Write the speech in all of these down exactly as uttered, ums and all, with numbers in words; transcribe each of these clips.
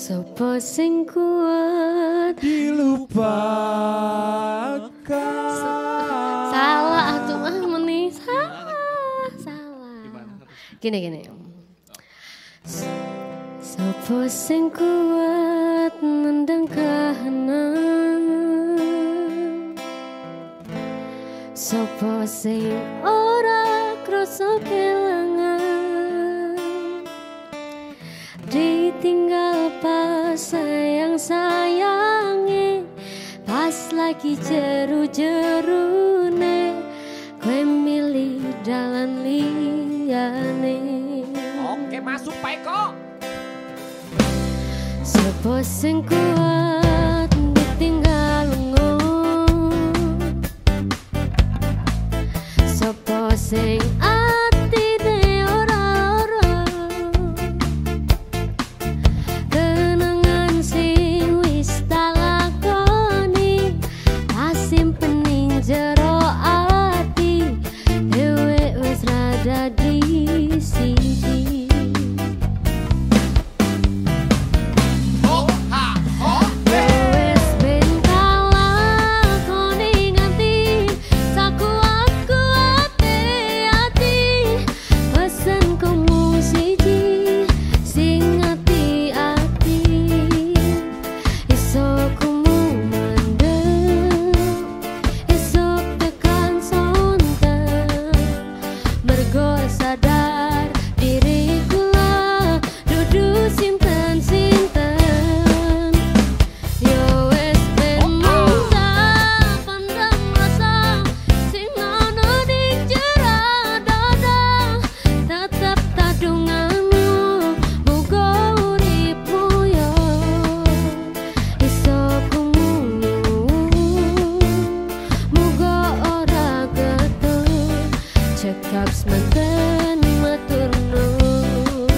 Sopo sing kuat dilupakan. Salah atuh mah meni salah salah. Gini gini. Sopo sing kuat nendang kahanan. Sopo sing ora krasa kelangan. Ditinggal pas sayang-sayange, pas lagi jeru-jerune, kowe milih dalan liyane. Oke, masuk Pak Eko. Sopo sing kuat ditinggal lunga. Sopo sing atine ora ora. Kenangan sing wis tak lakoni, tak simpen jero ati, dhewe wis rada di siji. Cekap semanten matur nuwun.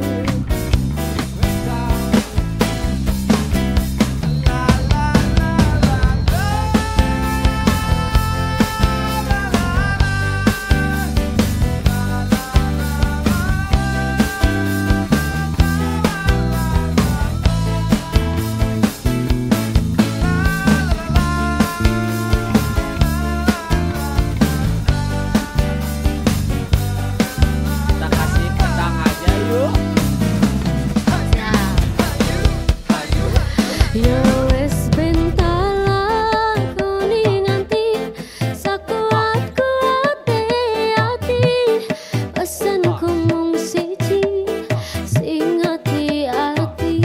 Yo wes bentala koni nganti sakuat-kuate ati, pesenku mung siji sing ati-ati.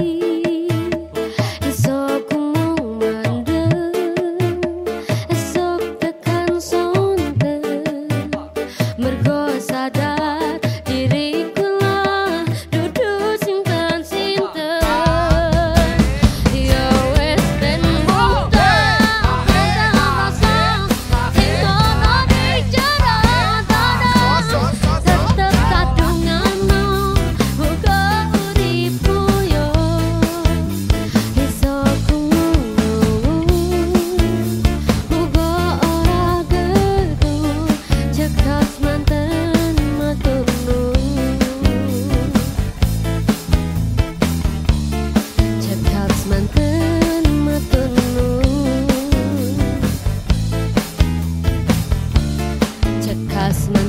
Iso ku mung mandeg, esok tekan sonten, mergo sadar diriku lah dudu sinten-sinten. Cekap